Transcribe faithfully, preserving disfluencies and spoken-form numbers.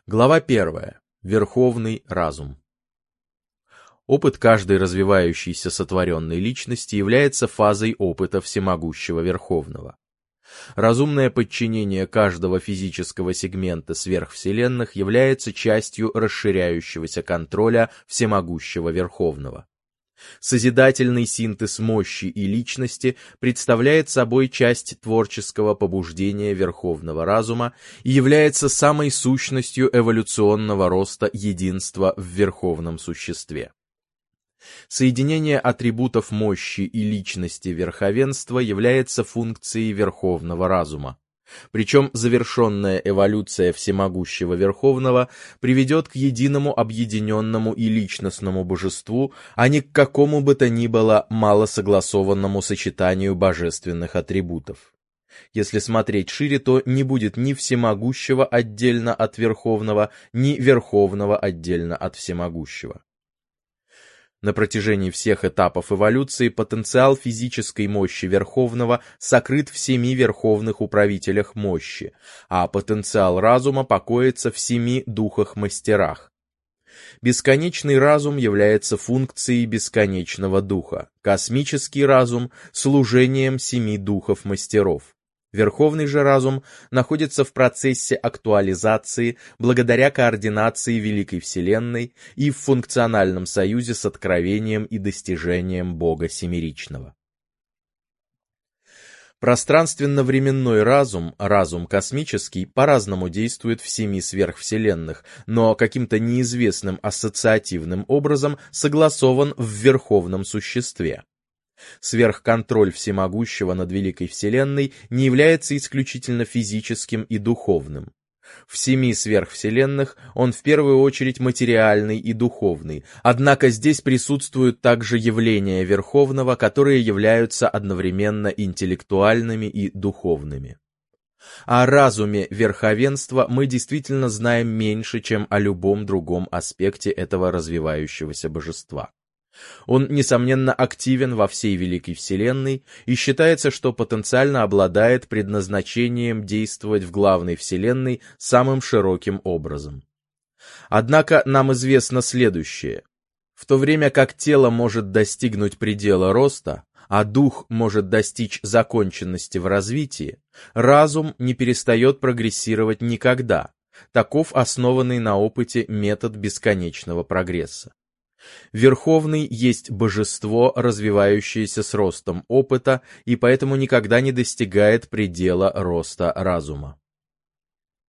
Глава первая. Верховный разум. Опыт каждой развивающейся сотворенной личности является фазой опыта всемогущего Верховного. Разумное подчинение каждого физического сегмента сверхвселенных является частью расширяющегося контроля всемогущего Верховного. Созидательный синтез мощи и личности представляет собой часть творческого побуждения Верховного Разума и является самой сущностью эволюционного роста единства в Верховном Существе. Соединение атрибутов мощи и личности верховенства является функцией Верховного Разума. Причем завершенная эволюция всемогущего Верховного приведет к единому объединенному и личностному божеству, а не к какому бы то ни было малосогласованному сочетанию божественных атрибутов. Если смотреть шире, то не будет ни всемогущего отдельно от Верховного, ни Верховного отдельно от всемогущего. На протяжении всех этапов эволюции потенциал физической мощи Верховного сокрыт в семи верховных управителях мощи, а потенциал разума покоится в семи духах-мастерах. Бесконечный разум является функцией бесконечного духа, космический разум — служением семи духов-мастеров. Верховный же разум находится в процессе актуализации благодаря координации Великой Вселенной и в функциональном союзе с откровением и достижением Бога Семеричного. Пространственно-временной разум, разум космический, по-разному действует в семи сверхвселенных, но каким-то неизвестным ассоциативным образом согласован в Верховном Существе. Сверхконтроль всемогущего над Великой Вселенной не является исключительно физическим и духовным. В семи сверхвселенных он в первую очередь материальный и духовный, однако здесь присутствуют также явления Верховного, которые являются одновременно интеллектуальными и духовными. О разуме верховенства мы действительно знаем меньше, чем о любом другом аспекте этого развивающегося божества. Он, несомненно, активен во всей Великой Вселенной и считается, что потенциально обладает предназначением действовать в главной Вселенной самым широким образом. Однако нам известно следующее. В то время как тело может достигнуть предела роста, а дух может достичь законченности в развитии, разум не перестает прогрессировать никогда. Таков основанный на опыте метод бесконечного прогресса. Верховный есть божество, развивающееся с ростом опыта, и поэтому никогда не достигает предела роста разума.